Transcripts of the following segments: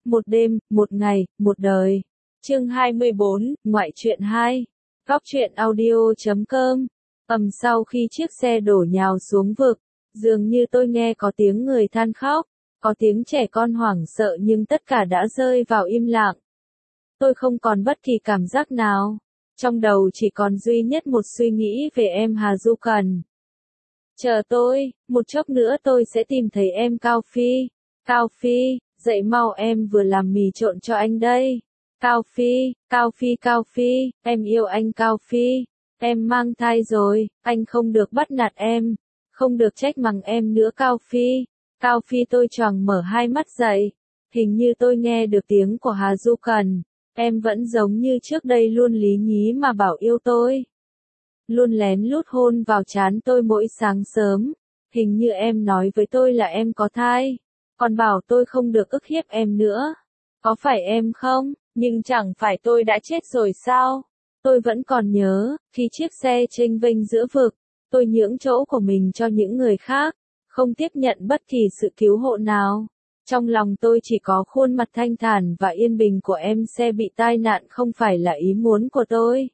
Một đêm, một ngày, một đời. Chương 24, ngoại truyện 2. Góc truyện audio.com. Sau khi chiếc xe đổ nhào xuống vực, dường như tôi nghe có tiếng người than khóc, có tiếng trẻ con hoảng sợ nhưng tất cả đã rơi vào im lặng. Tôi không còn bất kỳ cảm giác nào. Trong đầu chỉ còn duy nhất một suy nghĩ về em Hà Du Cần. Chờ tôi, một chốc nữa tôi sẽ tìm thấy em Cao Phi. Cao Phi, dậy mau em vừa làm mì trộn cho anh đây. Cao Phi, Cao Phi, Cao Phi, em yêu anh Cao Phi. Em mang thai rồi, anh không được bắt nạt em, không được trách mắng em nữa Cao Phi. Cao Phi, tôi choàng mở hai mắt dậy. Hình như tôi nghe được tiếng của Hà Du Cần. Em vẫn giống như trước đây luôn lý nhí mà bảo yêu tôi. Luôn lén lút hôn vào trán tôi mỗi sáng sớm. Hình như em nói với tôi là em có thai. Còn bảo tôi không được ức hiếp em nữa. Có phải em không? Nhưng chẳng phải tôi đã chết rồi sao? Tôi vẫn còn nhớ, khi chiếc xe chênh vênh giữa vực, tôi nhượng chỗ của mình cho những người khác, không tiếp nhận bất kỳ sự cứu hộ nào. Trong lòng tôi chỉ có khuôn mặt thanh thản và yên bình của em. Xe bị tai nạn không phải là ý muốn của tôi.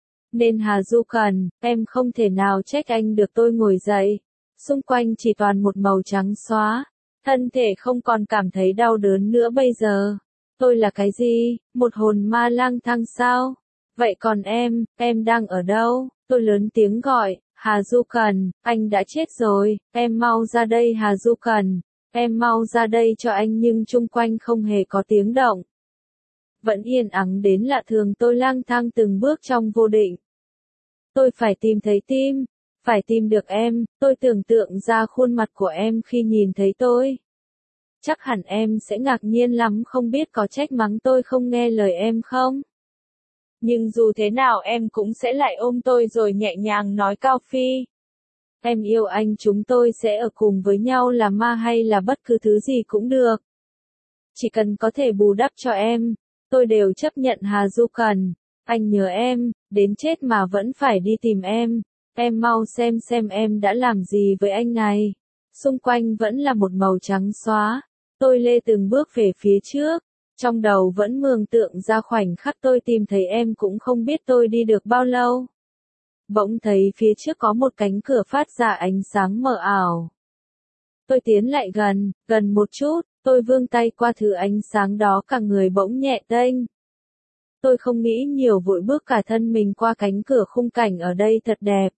Nên Hà Du Cần, em không thể nào trách anh được. Tôi ngồi dậy, xung quanh chỉ toàn một màu trắng xóa, thân thể không còn cảm thấy đau đớn nữa. Bây giờ, tôi là cái gì, một hồn ma lang thang sao? Vậy còn em đang ở đâu? Tôi lớn tiếng gọi, Hà Du Cần, anh đã chết rồi, em mau ra đây Hà Du Cần, em mau ra đây cho anh. Nhưng chung quanh không hề có tiếng động. Vẫn yên ắng đến lạ thường. Tôi lang thang từng bước trong vô định. Tôi phải tìm thấy tim, phải tìm được em. Tôi tưởng tượng ra khuôn mặt của em khi nhìn thấy tôi. Chắc hẳn em sẽ ngạc nhiên lắm, không biết có trách mắng tôi không nghe lời em không? Nhưng dù thế nào em cũng sẽ lại ôm tôi rồi nhẹ nhàng nói, Cao Phi, em yêu anh, chúng tôi sẽ ở cùng với nhau, là ma hay là bất cứ thứ gì cũng được. Chỉ cần có thể bù đắp cho em, tôi đều chấp nhận Hà Du Cần. Anh nhớ em, đến chết mà vẫn phải đi tìm em. Em mau xem em đã làm gì với anh này. Xung quanh vẫn là một màu trắng xóa. Tôi lê từng bước về phía trước. Trong đầu vẫn mường tượng ra khoảnh khắc tôi tìm thấy em, cũng không biết tôi đi được bao lâu. Bỗng thấy phía trước có một cánh cửa phát ra ánh sáng mờ ảo. Tôi tiến lại gần một chút, tôi vươn tay qua thứ ánh sáng đó, cả người bỗng nhẹ tênh. Tôi không nghĩ nhiều, vội bước cả thân mình qua cánh cửa. Khung cảnh ở đây thật đẹp.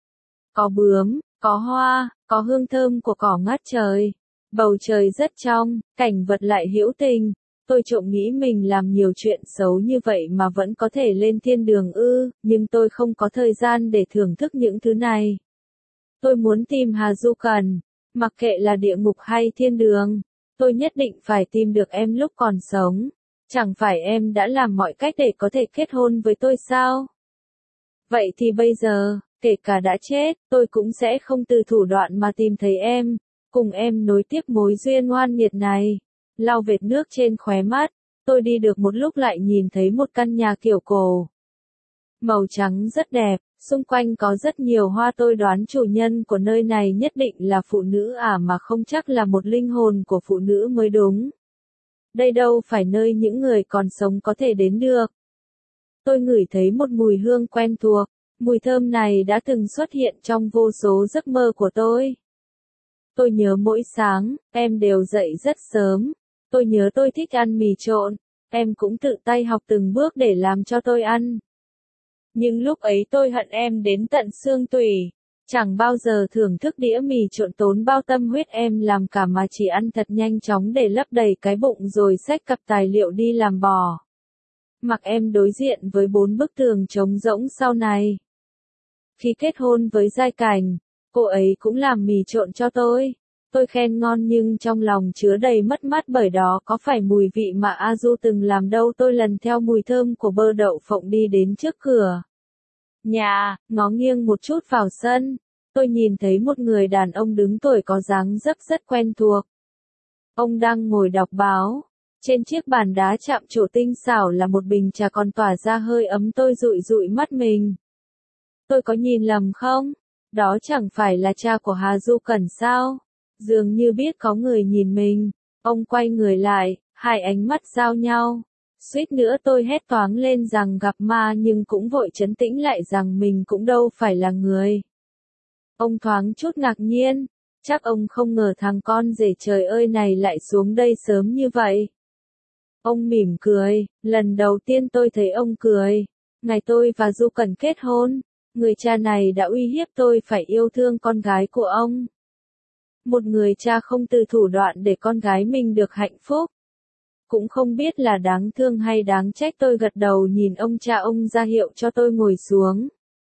Có bướm, có hoa, có hương thơm của cỏ ngát trời. Bầu trời rất trong, cảnh vật lại hữu tình. Tôi trộm nghĩ mình làm nhiều chuyện xấu như vậy mà vẫn có thể lên thiên đường ư, nhưng tôi không có thời gian để thưởng thức những thứ này. Tôi muốn tìm Hà Du Cần, mặc kệ là địa ngục hay thiên đường. Tôi nhất định phải tìm được em lúc còn sống. Chẳng phải em đã làm mọi cách để có thể kết hôn với tôi sao? Vậy thì bây giờ, kể cả đã chết, tôi cũng sẽ không từ thủ đoạn mà tìm thấy em, cùng em nối tiếp mối duyên oan nghiệt này. Lau vệt nước trên khóe mắt, tôi đi được một lúc lại nhìn thấy một căn nhà kiểu cổ. Màu trắng rất đẹp, xung quanh có rất nhiều hoa. Tôi đoán chủ nhân của nơi này nhất định là phụ nữ mà không chắc là một linh hồn của phụ nữ mới đúng. Đây đâu phải nơi những người còn sống có thể đến được. Tôi ngửi thấy một mùi hương quen thuộc. Mùi thơm này đã từng xuất hiện trong vô số giấc mơ của tôi. Tôi nhớ mỗi sáng, em đều dậy rất sớm. Tôi nhớ tôi thích ăn mì trộn. Em cũng tự tay học từng bước để làm cho tôi ăn. Nhưng lúc ấy tôi hận em đến tận xương tủy. Chẳng bao giờ thưởng thức đĩa mì trộn tốn bao tâm huyết em làm cả, mà chỉ ăn thật nhanh chóng để lấp đầy cái bụng rồi xách cặp tài liệu đi làm bò. Mặc em đối diện với 4 bức tường trống rỗng sau này. Khi kết hôn với Giai Cảnh, cô ấy cũng làm mì trộn cho tôi. Tôi khen ngon nhưng trong lòng chứa đầy mất mát, bởi đó có phải mùi vị mà A Du từng làm đâu. Tôi lần theo mùi thơm của bơ đậu phộng đi đến trước cửa nhà, ngó nghiêng một chút vào sân. Tôi nhìn thấy một người đàn ông đứng tuổi có dáng dấp rất quen thuộc. Ông đang ngồi đọc báo. Trên chiếc bàn đá chạm trổ tinh xảo là một bình trà còn tỏa ra hơi ấm. Tôi dụi dụi mắt mình. Tôi có nhìn lầm không? Đó chẳng phải là cha của Hà Du Cần sao? Dường như biết có người nhìn mình. Ông quay người lại, Hai ánh mắt giao nhau. Suýt nữa tôi hét toáng lên rằng gặp ma nhưng cũng vội trấn tĩnh lại rằng mình cũng đâu phải là người. Ông thoáng chút ngạc nhiên. Chắc ông không ngờ thằng con rể trời ơi này lại xuống đây sớm như vậy. Ông mỉm cười, lần đầu tiên tôi thấy ông cười. Ngày tôi và Du Cẩn kết hôn, người cha này đã uy hiếp tôi phải yêu thương con gái của ông. Một người cha không từ thủ đoạn để con gái mình được hạnh phúc. Cũng không biết là đáng thương hay đáng trách, tôi gật đầu nhìn ông cha, ông ra hiệu cho tôi ngồi xuống.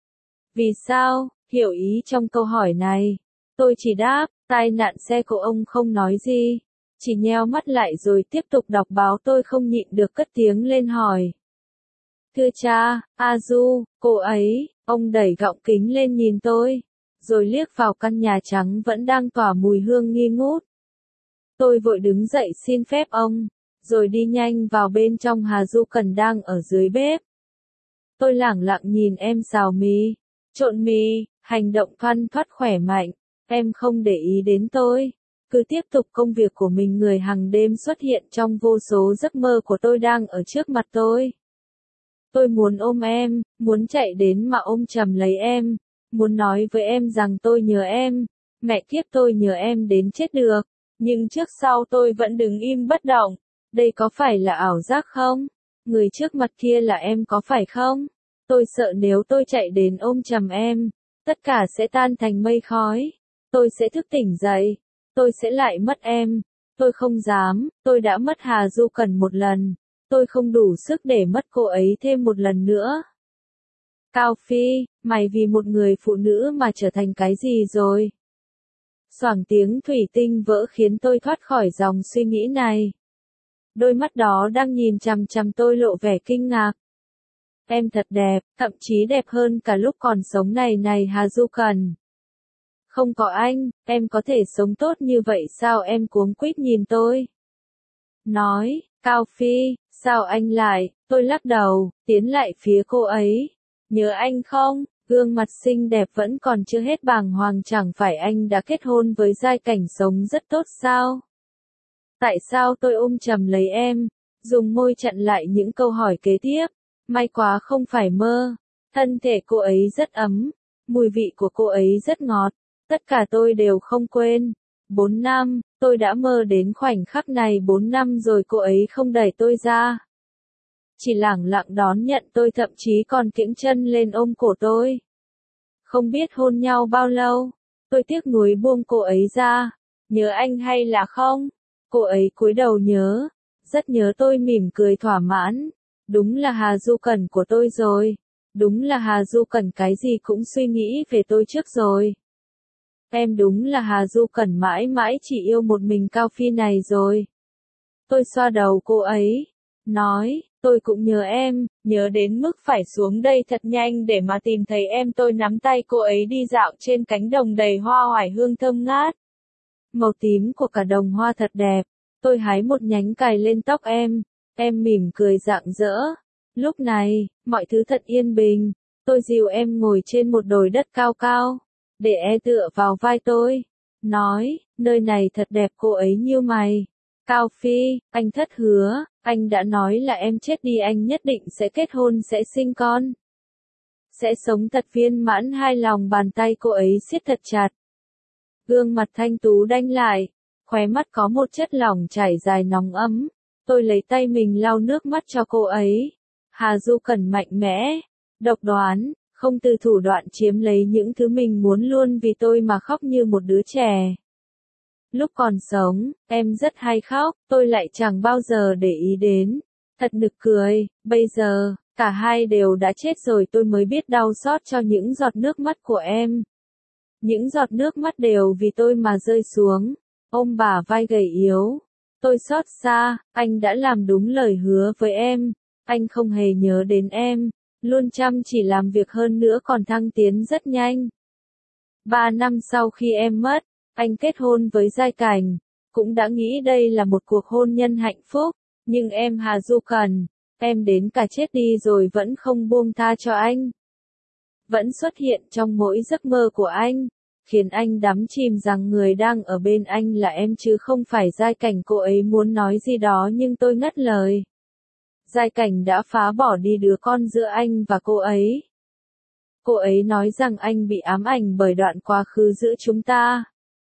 Vì sao? Hiểu ý trong câu hỏi này. Tôi chỉ đáp, tai nạn xe của ông, không nói gì. Chỉ nheo mắt lại rồi tiếp tục đọc báo. Tôi không nhịn được cất tiếng lên hỏi. Thưa cha, Du, cô ấy, ông đẩy gọng kính lên nhìn tôi, rồi liếc vào căn nhà trắng vẫn đang tỏa mùi hương nghi ngút. Tôi vội đứng dậy xin phép ông, rồi đi nhanh vào bên trong. Du Cẩn đang ở dưới bếp. Tôi lẳng lặng nhìn em xào mì, trộn mì, hành động thoăn thoắt khỏe mạnh. Em không để ý đến tôi, cứ tiếp tục công việc của mình. Người hàng đêm xuất hiện trong vô số giấc mơ của tôi đang ở trước mặt tôi. Tôi muốn ôm em, muốn chạy đến mà ôm chầm lấy em, muốn nói với em rằng tôi nhớ em, mẹ kiếp tôi nhớ em đến chết được. Nhưng trước sau tôi vẫn đứng im bất động. Đây có phải là ảo giác không? Người trước mặt kia là em có phải không? Tôi sợ nếu tôi chạy đến ôm chầm em, tất cả sẽ tan thành mây khói. Tôi sẽ thức tỉnh dậy. Tôi sẽ lại mất em. Tôi không dám, tôi đã mất Du Cẩn một lần. Tôi không đủ sức để mất cô ấy thêm một lần nữa. Cao Phi, mày vì một người phụ nữ mà trở thành cái gì rồi? Xoảng tiếng thủy tinh vỡ khiến tôi thoát khỏi dòng suy nghĩ này. Đôi mắt đó đang nhìn chằm chằm tôi lộ vẻ kinh ngạc. Em thật đẹp, thậm chí đẹp hơn cả lúc còn sống này Du Cẩn. Không có anh, em có thể sống tốt như vậy sao? Em cuống quýt nhìn tôi. Nói, Cao Phi, sao anh lại? Tôi lắc đầu, tiến lại phía cô ấy. Nhớ anh không? Gương mặt xinh đẹp vẫn còn chưa hết bàng hoàng. Chẳng phải anh đã kết hôn với giai cảnh sống rất tốt sao? Tại sao? Tôi ôm chầm lấy em, dùng môi chặn lại những câu hỏi kế tiếp. May quá không phải mơ. Thân thể cô ấy rất ấm, mùi vị của cô ấy rất ngọt. Tất cả tôi đều không quên. 4 năm, tôi đã mơ đến khoảnh khắc này 4 năm rồi. Cô ấy không đẩy tôi ra, chỉ lẳng lặng đón nhận tôi, thậm chí còn kiễng chân lên ôm cổ tôi. Không biết hôn nhau bao lâu, tôi tiếc nuối buông cô ấy ra. Nhớ anh hay là không? Cô ấy cúi đầu nhớ, rất nhớ. Tôi mỉm cười thỏa mãn. Đúng là Du Cẩn của tôi rồi. Đúng là Du Cẩn cái gì cũng suy nghĩ về tôi trước rồi. Em đúng là Du Cẩn mãi mãi chỉ yêu một mình Cao Phi này rồi. Tôi xoa đầu cô ấy, nói, tôi cũng nhớ em, nhớ đến mức phải xuống đây thật nhanh để mà tìm thấy em. Tôi nắm tay cô ấy đi dạo trên cánh đồng đầy hoa oải hương thơm ngát. Màu tím của cả đồng hoa thật đẹp. Tôi hái một nhánh cài lên tóc em mỉm cười rạng rỡ. Lúc này, mọi thứ thật yên bình. Tôi dìu em ngồi trên một đồi đất cao cao, để tựa vào vai tôi, nói, nơi này thật đẹp. Cô ấy nhíu mày. Cao Phi, anh thất hứa, anh đã nói là em chết đi anh nhất định sẽ kết hôn, sẽ sinh con, sẽ sống thật viên mãn. Hai lòng bàn tay cô ấy siết thật chặt. Gương mặt thanh tú đanh lại, khóe mắt có một chất lỏng chảy dài nóng ấm. Tôi lấy tay mình lau nước mắt cho cô ấy. Du Cẩn mạnh mẽ, độc đoán, không từ thủ đoạn chiếm lấy những thứ mình muốn, luôn vì tôi mà khóc như một đứa trẻ. Lúc còn sống, em rất hay khóc, tôi lại chẳng bao giờ để ý đến. Thật nực cười, bây giờ, cả hai đều đã chết rồi tôi mới biết đau xót cho những giọt nước mắt của em. Những giọt nước mắt đều vì tôi mà rơi xuống. Ôm bả vai gầy yếu. Tôi xót xa, anh đã làm đúng lời hứa với em. Anh không hề nhớ đến em. Luôn chăm chỉ làm việc, hơn nữa còn thăng tiến rất nhanh. 3 năm sau khi em mất, anh kết hôn với Giai Cảnh. Cũng đã nghĩ đây là một cuộc hôn nhân hạnh phúc. Nhưng em Du Cẩn, em đến cả chết đi rồi vẫn không buông tha cho anh. Vẫn xuất hiện trong mỗi giấc mơ của anh. khiến anh đắm chìm rằng người đang ở bên anh là em chứ không phải Giai Cảnh. Cô ấy muốn nói gì đó nhưng tôi ngắt lời. Giai Cảnh đã phá bỏ đi đứa con giữa anh và cô ấy. Cô ấy nói rằng anh bị ám ảnh bởi đoạn quá khứ giữa chúng ta.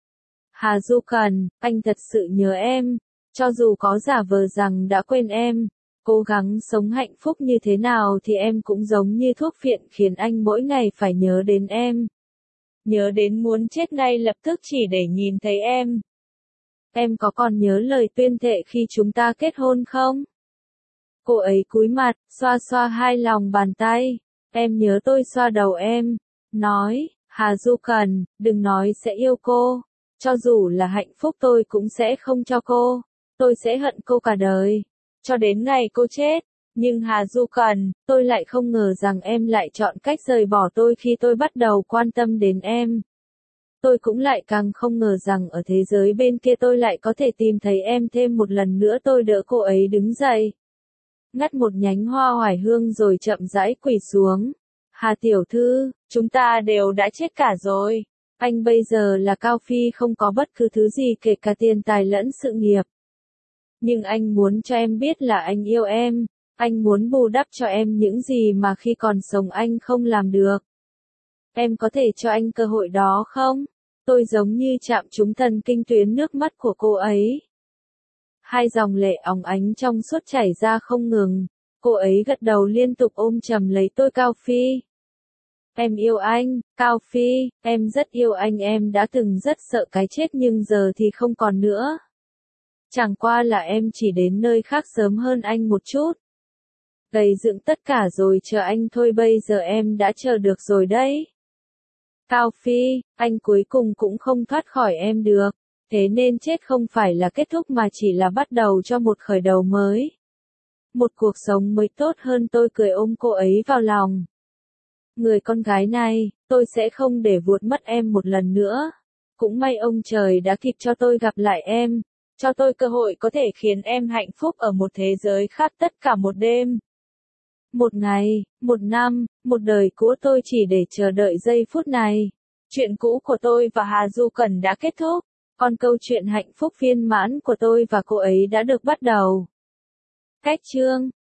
Hà Du Cần, anh thật sự nhớ em, cho dù có giả vờ rằng đã quên em. Cố gắng sống hạnh phúc như thế nào thì em cũng giống như thuốc phiện khiến anh mỗi ngày phải nhớ đến em. Nhớ đến muốn chết ngay lập tức chỉ để nhìn thấy em. Em có còn nhớ lời tuyên thệ khi chúng ta kết hôn không? Cô ấy cúi mặt, xoa xoa hai lòng bàn tay. Em nhớ. Tôi xoa đầu em, nói, Hà Du Cần, đừng nói sẽ yêu cô. Cho dù là hạnh phúc tôi cũng sẽ không cho cô. Tôi sẽ hận cô cả đời. Cho đến ngày cô chết. Nhưng Hà Du Cần, tôi lại không ngờ rằng em lại chọn cách rời bỏ tôi khi tôi bắt đầu quan tâm đến em. Tôi cũng lại càng không ngờ rằng ở thế giới bên kia tôi lại có thể tìm thấy em thêm một lần nữa. Tôi đỡ cô ấy đứng dậy, ngắt một nhánh hoa oải hương rồi chậm rãi quỳ xuống. Hà tiểu thư, chúng ta đều đã chết cả rồi. Anh bây giờ là Cao Phi, không có bất cứ thứ gì kể cả tiền tài lẫn sự nghiệp. Nhưng anh muốn cho em biết là anh yêu em. Anh muốn bù đắp cho em những gì mà khi còn sống anh không làm được. Em có thể cho anh cơ hội đó không? Tôi giống như chạm trúng thần kinh tuyến nước mắt của cô ấy. Hai dòng lệ óng ánh trong suốt chảy ra không ngừng. Cô ấy gật đầu liên tục ôm chầm lấy tôi. Cao Phi. Em yêu anh, Cao Phi, em rất yêu anh. Em đã từng rất sợ cái chết nhưng giờ thì không còn nữa. Chẳng qua là em chỉ đến nơi khác sớm hơn anh một chút. Gầy dựng tất cả rồi chờ anh thôi. Bây giờ em đã chờ được rồi đấy. Cao Phi, anh cuối cùng cũng không thoát khỏi em được. Thế nên chết không phải là kết thúc mà chỉ là bắt đầu cho một khởi đầu mới. Một cuộc sống mới tốt hơn. Tôi cười ôm cô ấy vào lòng. Người con gái này, tôi sẽ không để vuột mất em một lần nữa. Cũng may ông trời đã kịp cho tôi gặp lại em. Cho tôi cơ hội có thể khiến em hạnh phúc ở một thế giới khác tất cả một đêm. Một ngày, một năm, một đời cũ tôi chỉ để chờ đợi giây phút này. Chuyện cũ của tôi và Hà Du Cần đã kết thúc. Còn câu chuyện hạnh phúc viên mãn của tôi và cô ấy đã được bắt đầu. Cách chương